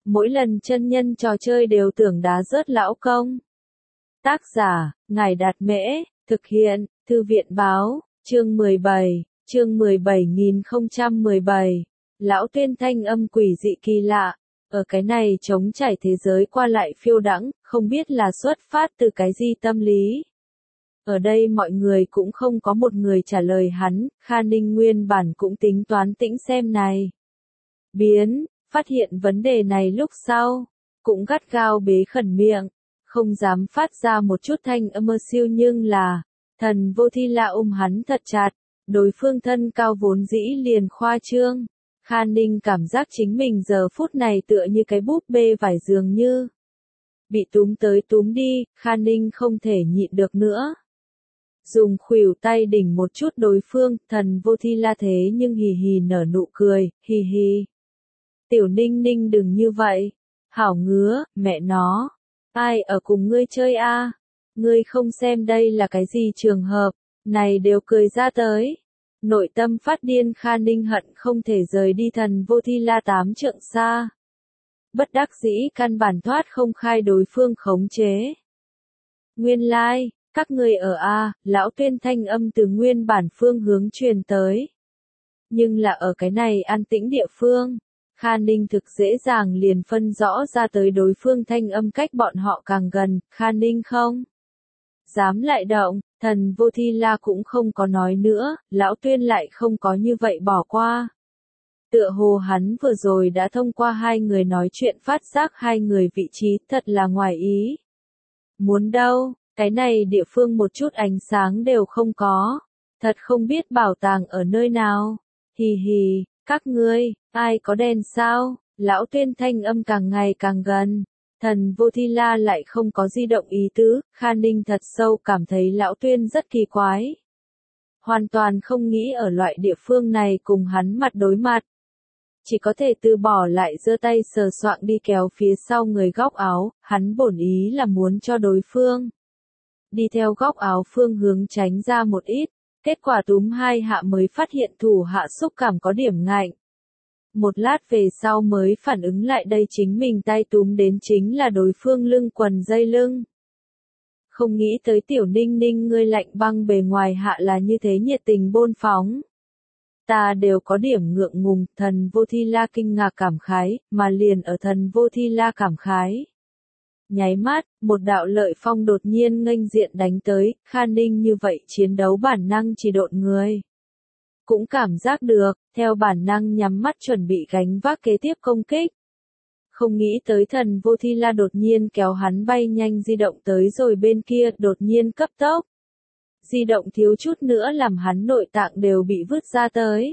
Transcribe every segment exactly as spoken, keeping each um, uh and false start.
mỗi lần chân nhân trò chơi đều tưởng đá rớt lão công. Tác giả, Ngài Đạt Mễ, thực hiện, Thư viện Báo, chương mười bảy, chương mười bảy nghìn không trăm mười bảy. Lão Tuyên thanh âm quỷ dị kỳ lạ, ở cái này trống trải thế giới qua lại phiêu đãng, không biết là xuất phát từ cái gì tâm lý. Ở đây mọi người cũng không có một người trả lời hắn, Kha Ninh nguyên bản cũng tính toán tĩnh xem này. Biến, phát hiện vấn đề này lúc sau, cũng gắt gao bế khẩn miệng, không dám phát ra một chút thanh âm siêu nhưng là, thần vô thi la ôm hắn thật chặt, đối phương thân cao vốn dĩ liền khoa trương. Kha Ninh cảm giác chính mình giờ phút này tựa như cái búp bê vải dường như. Bị túm tới túm đi, Kha Ninh không thể nhịn được nữa. Dùng khuỷu tay đỉnh một chút đối phương, thần vô thi la thế nhưng hì hì nở nụ cười, hì hì. Tiểu Ninh Ninh đừng như vậy. Hảo ngứa, mẹ nó. Ai ở cùng ngươi chơi a? À? Ngươi không xem đây là cái gì trường hợp, này đều cười ra tới. Nội tâm phát điên Kha Ninh hận không thể rời đi thần vô thi la tám trượng xa. Bất đắc dĩ căn bản thoát không khai đối phương khống chế. Nguyên lai, like, các ngươi ở A, lão Tuyên thanh âm từ nguyên bản phương hướng truyền tới. Nhưng là ở cái này an tĩnh địa phương, Kha Ninh thực dễ dàng liền phân rõ ra tới đối phương thanh âm cách bọn họ càng gần, Kha Ninh không dám lại động, thần vô thi la cũng không có nói nữa, lão Tuyên lại không có như vậy bỏ qua. Tựa hồ hắn vừa rồi đã thông qua hai người nói chuyện phát giác hai người vị trí thật là ngoài ý. Muốn đâu, cái này địa phương một chút ánh sáng đều không có, thật không biết bảo tàng ở nơi nào, hì hì, các ngươi, ai có đèn sao, lão Tuyên thanh âm càng ngày càng gần. Thần vô thi la lại không có di động ý tứ, Kha Ninh thật sâu cảm thấy lão Tuyên rất kỳ quái. Hoàn toàn không nghĩ ở loại địa phương này cùng hắn mặt đối mặt. Chỉ có thể từ bỏ lại giơ tay sờ soạng đi kéo phía sau người góc áo, hắn bổn ý là muốn cho đối phương đi theo góc áo phương hướng tránh ra một ít, kết quả túm hai hạ mới phát hiện thủ hạ xúc cảm có điểm ngạnh. Một lát về sau mới phản ứng lại đây chính mình tay túm đến chính là đối phương lưng quần dây lưng. Không nghĩ tới Tiểu Ninh Ninh ngươi lạnh băng bề ngoài hạ là như thế nhiệt tình bôn phóng. Ta đều có điểm ngượng ngùng, thần vô thi la kinh ngạc cảm khái, mà liền ở thần vô thi la cảm khái. Nháy mắt, một đạo lợi phong đột nhiên nghênh diện đánh tới, Kha Ninh như vậy chiến đấu bản năng chỉ độn người. Cũng cảm giác được, theo bản năng nhắm mắt chuẩn bị gánh vác kế tiếp công kích. Không nghĩ tới thần vô thi la đột nhiên kéo hắn bay nhanh di động tới rồi bên kia đột nhiên cấp tốc. Di động thiếu chút nữa làm hắn nội tạng đều bị vứt ra tới.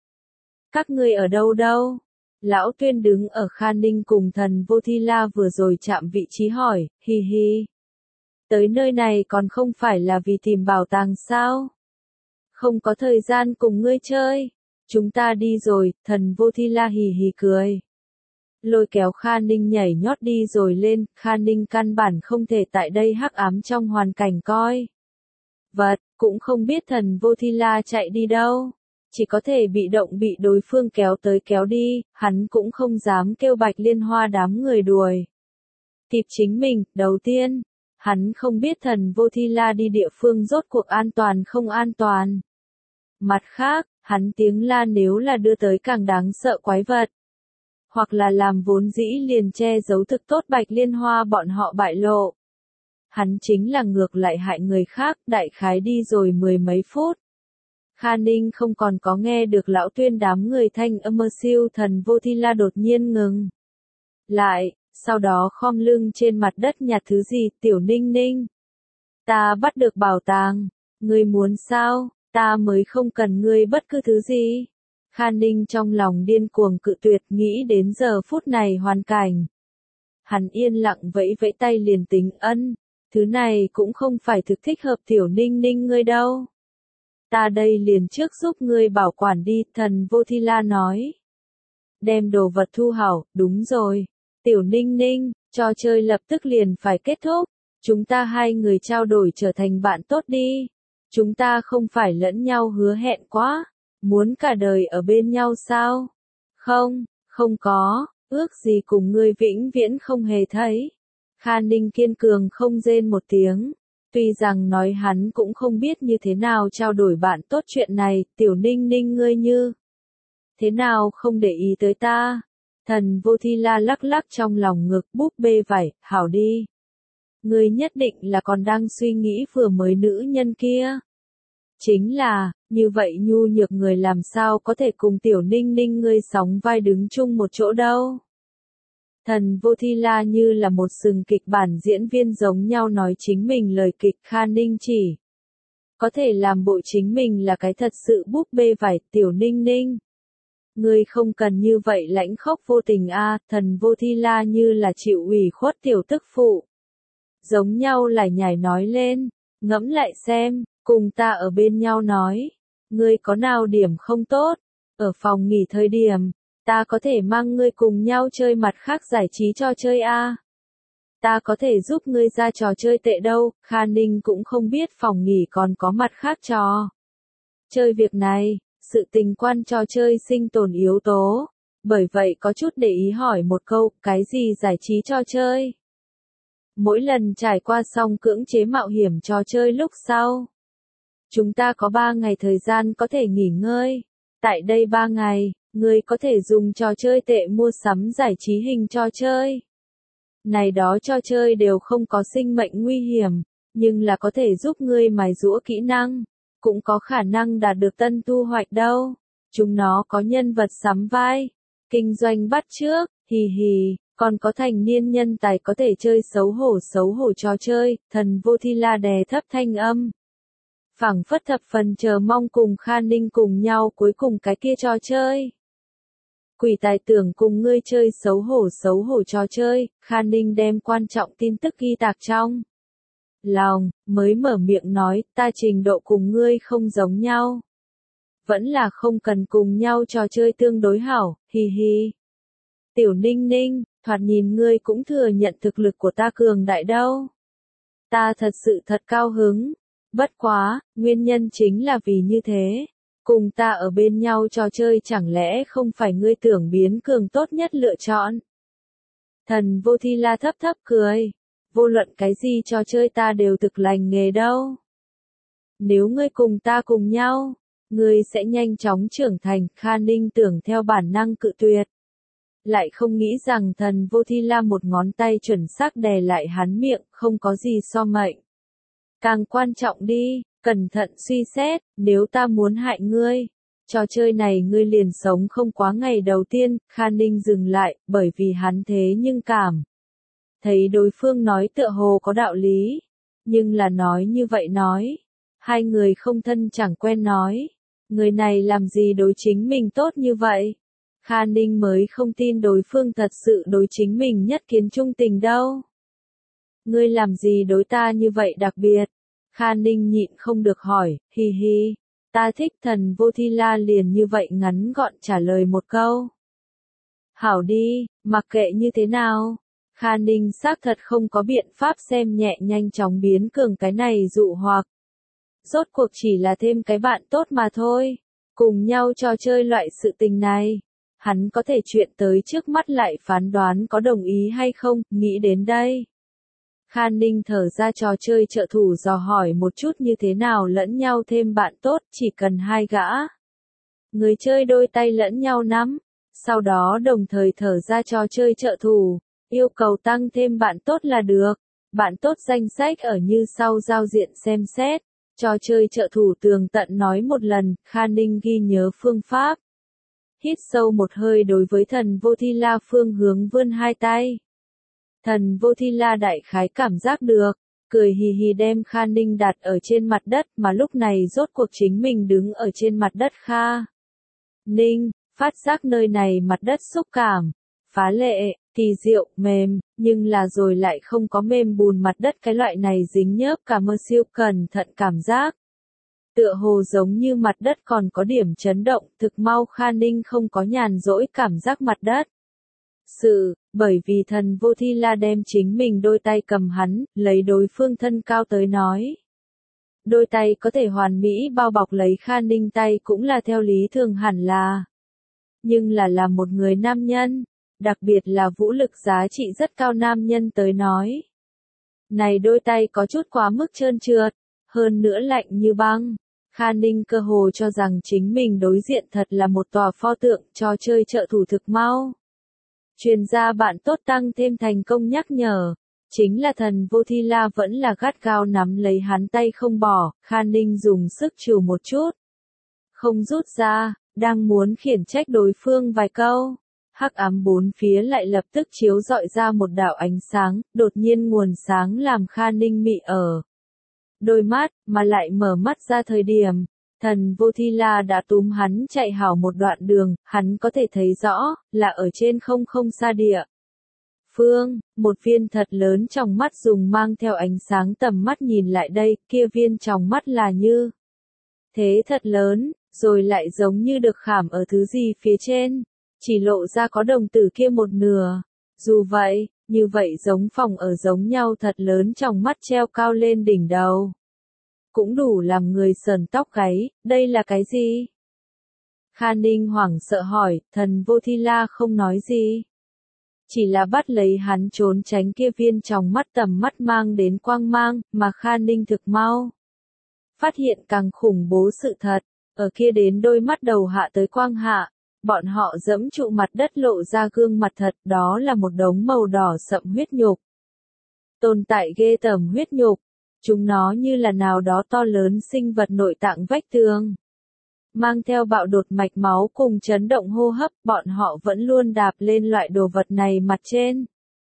Các ngươi ở đâu đâu? Lão Tuyên đứng ở Kha Ninh cùng thần vô thi la vừa rồi chạm vị trí hỏi, hi hi. Tới nơi này còn không phải là vì tìm bảo tàng sao? Không có thời gian cùng ngươi chơi. Chúng ta đi rồi, thần vô thi la hì hì cười. Lôi kéo Kha Ninh nhảy nhót đi rồi lên, Kha Ninh căn bản không thể tại đây hắc ám trong hoàn cảnh coi. Vật, cũng không biết thần vô thi la chạy đi đâu. Chỉ có thể bị động bị đối phương kéo tới kéo đi, hắn cũng không dám kêu Bạch Liên Hoa đám người đuổi. Kịp chính mình, đầu tiên, hắn không biết thần vô thi la đi địa phương rốt cuộc an toàn không an toàn. Mặt khác, hắn tiếng la nếu là đưa tới càng đáng sợ quái vật. Hoặc là làm vốn dĩ liền che giấu thực tốt Bạch Liên Hoa bọn họ bại lộ. Hắn chính là ngược lại hại người khác, đại khái đi rồi mười mấy phút. Kha Ninh không còn có nghe được lão Tuyên đám người thanh âm siêu thần vô thi la đột nhiên ngừng. Lại, sau đó khom lưng trên mặt đất nhặt thứ gì, Tiểu Ninh Ninh. Ta bắt được bảo tàng, ngươi muốn sao, ta mới không cần ngươi bất cứ thứ gì. Kha Ninh trong lòng điên cuồng cự tuyệt nghĩ đến giờ phút này hoàn cảnh. Hắn yên lặng vẫy vẫy tay liền tính ân, thứ này cũng không phải thực thích hợp Tiểu Ninh Ninh ngươi đâu. Ta đây liền trước giúp ngươi bảo quản đi, thần vô thi la nói. Đem đồ vật thu hảo, đúng rồi. Tiểu Ninh Ninh, trò chơi lập tức liền phải kết thúc. Chúng ta hai người trao đổi trở thành bạn tốt đi. Chúng ta không phải lẫn nhau hứa hẹn quá. Muốn cả đời ở bên nhau sao? Không, không có, ước gì cùng ngươi vĩnh viễn không hề thấy. Kha Ninh kiên cường không rên một tiếng. Tuy rằng nói hắn cũng không biết như thế nào trao đổi bạn tốt chuyện này, Tiểu Ninh Ninh ngươi như thế nào không để ý tới ta. Thần Vô Thi La lắc lắc trong lòng ngực, búp bê vải, hảo đi. Ngươi nhất định là còn đang suy nghĩ vừa mới nữ nhân kia. Chính là, như vậy nhu nhược người làm sao có thể cùng Tiểu Ninh Ninh ngươi sóng vai đứng chung một chỗ đâu. Thần Vô Thi La như là một sừng kịch bản diễn viên giống nhau nói chính mình lời kịch. Kha Ninh chỉ có thể làm bộ chính mình là cái thật sự búp bê vải. Tiểu Ninh Ninh, ngươi không cần như vậy lãnh khốc vô tình a. Thần Vô Thi La như là chịu ủy khuất tiểu tức phụ giống nhau lại nhảy nói lên, ngẫm lại xem, cùng ta ở bên nhau nói, ngươi có nào điểm không tốt, ở phòng nghỉ thời điểm, ta có thể mang ngươi cùng nhau chơi mặt khác giải trí trò chơi a. Ta có thể giúp ngươi ra trò chơi tệ đâu. Kha Ninh cũng không biết phòng nghỉ còn có mặt khác trò chơi việc này, sự tình quan trò chơi sinh tồn yếu tố, bởi vậy có chút để ý hỏi một câu, cái gì giải trí trò chơi? Mỗi lần trải qua xong cưỡng chế mạo hiểm trò chơi lúc sau, chúng ta có ba ngày thời gian có thể nghỉ ngơi. Tại đây ba ngày, ngươi có thể dùng trò chơi tệ mua sắm giải trí hình trò chơi. Này đó trò chơi đều không có sinh mệnh nguy hiểm, nhưng là có thể giúp ngươi mài giũa kỹ năng, cũng có khả năng đạt được tân thu hoạch đâu. Chúng nó có nhân vật sắm vai, kinh doanh bắt chước, hì hì, còn có thành niên nhân tài có thể chơi xấu hổ xấu hổ trò chơi. Thần Vô Thi La đè thấp thanh âm, phảng phất thập phần chờ mong cùng Kha Ninh cùng nhau cuối cùng cái kia trò chơi. Quỷ tài tưởng cùng ngươi chơi xấu hổ xấu hổ trò chơi. Kha Ninh đem quan trọng tin tức ghi tạc trong lòng, mới mở miệng nói, ta trình độ cùng ngươi không giống nhau. Vẫn là không cần cùng nhau trò chơi tương đối hảo, hi hi. Tiểu Ninh Ninh, thoạt nhìn ngươi cũng thừa nhận thực lực của ta cường đại đâu. Ta thật sự thật cao hứng. Bất quá, nguyên nhân chính là vì như thế. Cùng ta ở bên nhau trò chơi chẳng lẽ không phải ngươi tưởng biến cường tốt nhất lựa chọn. Thần Vô Thi La thấp thấp cười. Vô luận cái gì trò chơi ta đều thực lành nghề đâu. Nếu ngươi cùng ta cùng nhau, ngươi sẽ nhanh chóng trưởng thành. Kha Ninh tưởng theo bản năng cự tuyệt. Lại không nghĩ rằng thần Vô Thi La một ngón tay chuẩn xác đè lại hắn miệng, không có gì so mệnh. Càng quan trọng đi, cẩn thận suy xét, nếu ta muốn hại ngươi, trò chơi này ngươi liền sống không quá ngày đầu tiên. Kha Ninh dừng lại, bởi vì hắn thế nhưng cảm thấy đối phương nói tựa hồ có đạo lý, nhưng là nói như vậy nói, hai người không thân chẳng quen nói, người này làm gì đối chính mình tốt như vậy. Kha Ninh mới không tin đối phương thật sự đối chính mình nhất kiến trung tình đâu. Ngươi làm gì đối ta như vậy đặc biệt? Kha Ninh nhịn không được hỏi, hi hi, ta thích. Thần Vô Thi La liền như vậy ngắn gọn trả lời một câu. Hảo đi, mặc kệ như thế nào. Kha Ninh xác thật không có biện pháp xem nhẹ nhanh chóng biến cường cái này dụ hoặc. Rốt cuộc chỉ là thêm cái bạn tốt mà thôi. Cùng nhau trò chơi loại sự tình này. Hắn có thể chuyện tới trước mắt lại phán đoán có đồng ý hay không, nghĩ đến đây. Kha Ninh thở ra trò chơi trợ thủ dò hỏi một chút như thế nào lẫn nhau thêm bạn tốt, chỉ cần hai gã. Người chơi đôi tay lẫn nhau nắm, sau đó đồng thời thở ra trò chơi trợ thủ, yêu cầu tăng thêm bạn tốt là được. Bạn tốt danh sách ở như sau giao diện xem xét, trò chơi trợ thủ tường tận nói một lần. Kha Ninh ghi nhớ phương pháp. Hít sâu một hơi đối với thần Vô Thi La phương hướng vươn hai tay. Thần Vô Thi La đại khái cảm giác được, cười hì hì đem Kha Ninh đặt ở trên mặt đất, mà lúc này rốt cuộc chính mình đứng ở trên mặt đất. Kha Ninh phát giác nơi này mặt đất xúc cảm phá lệ, kỳ diệu, mềm, nhưng là rồi lại không có mềm bùn mặt đất cái loại này dính nhớp cả mơ siêu cẩn thận cảm giác. Tựa hồ giống như mặt đất còn có điểm chấn động, thực mau Kha Ninh không có nhàn rỗi cảm giác mặt đất. Sự, bởi vì thần Vô Thi La đem chính mình đôi tay cầm hắn, lấy đối phương thân cao tới nói. Đôi tay có thể hoàn mỹ bao bọc lấy Kha Ninh tay cũng là theo lý thường hẳn là. Nhưng là là một người nam nhân, đặc biệt là vũ lực giá trị rất cao nam nhân tới nói. Này đôi tay có chút quá mức trơn trượt, hơn nữa lạnh như băng. Kha Ninh cơ hồ cho rằng chính mình đối diện thật là một tòa pho tượng trò chơi trợ thủ thực mau. Chuyên gia bạn tốt tăng thêm thành công nhắc nhở, chính là thần vô thi la vẫn là gắt gao nắm lấy hắn tay không bỏ, Kha Ninh dùng sức trừ một chút. Không rút ra, đang muốn khiển trách đối phương vài câu. Hắc ám bốn phía lại lập tức chiếu rọi ra một đạo ánh sáng, đột nhiên nguồn sáng làm Kha Ninh mị ở đôi mắt, mà lại mở mắt ra thời điểm, thần vô thi la đã túm hắn chạy hảo một đoạn đường, hắn có thể thấy rõ, là ở trên không không xa địa. Phương, một viên thật lớn trong mắt dùng mang theo ánh sáng tầm mắt nhìn lại đây, kia viên trong mắt là như thế thật lớn, rồi lại giống như được khảm ở thứ gì phía trên, chỉ lộ ra có đồng tử kia một nửa. Dù vậy, như vậy giống phòng ở giống nhau thật lớn trong mắt treo cao lên đỉnh đầu. Cũng đủ làm người sờn tóc gáy, đây là cái gì? Kha Ninh hoảng sợ hỏi, thần vô thi la không nói gì. Chỉ là bắt lấy hắn trốn tránh kia viên trong mắt tầm mắt mang đến quang mang, mà Kha Ninh thực mau. Phát hiện càng khủng bố sự thật, ở kia đến đôi mắt đầu hạ tới quang hạ. Bọn họ dẫm trụ mặt đất lộ ra gương mặt thật, đó là một đống màu đỏ sậm huyết nhục. Tồn tại ghê tởm huyết nhục, chúng nó như là nào đó to lớn sinh vật nội tạng vách tường. Mang theo bạo đột mạch máu cùng chấn động hô hấp, bọn họ vẫn luôn đạp lên loại đồ vật này mặt trên.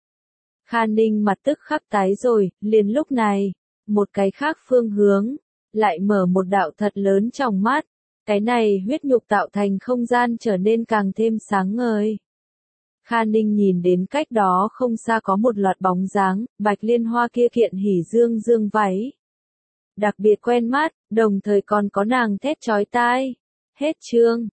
Kha Ninh mặt tức khắc tái rồi, liền lúc này, một cái khác phương hướng, lại mở một đạo thật lớn trong mắt. Cái này huyết nhục tạo thành không gian trở nên càng thêm sáng ngời. Kha Ninh nhìn đến cách đó không xa có một loạt bóng dáng, Bạch Liên Hoa kia kiện hỉ dương dương váy. Đặc biệt quen mắt, đồng thời còn có nàng thét chói tai. Hết chương.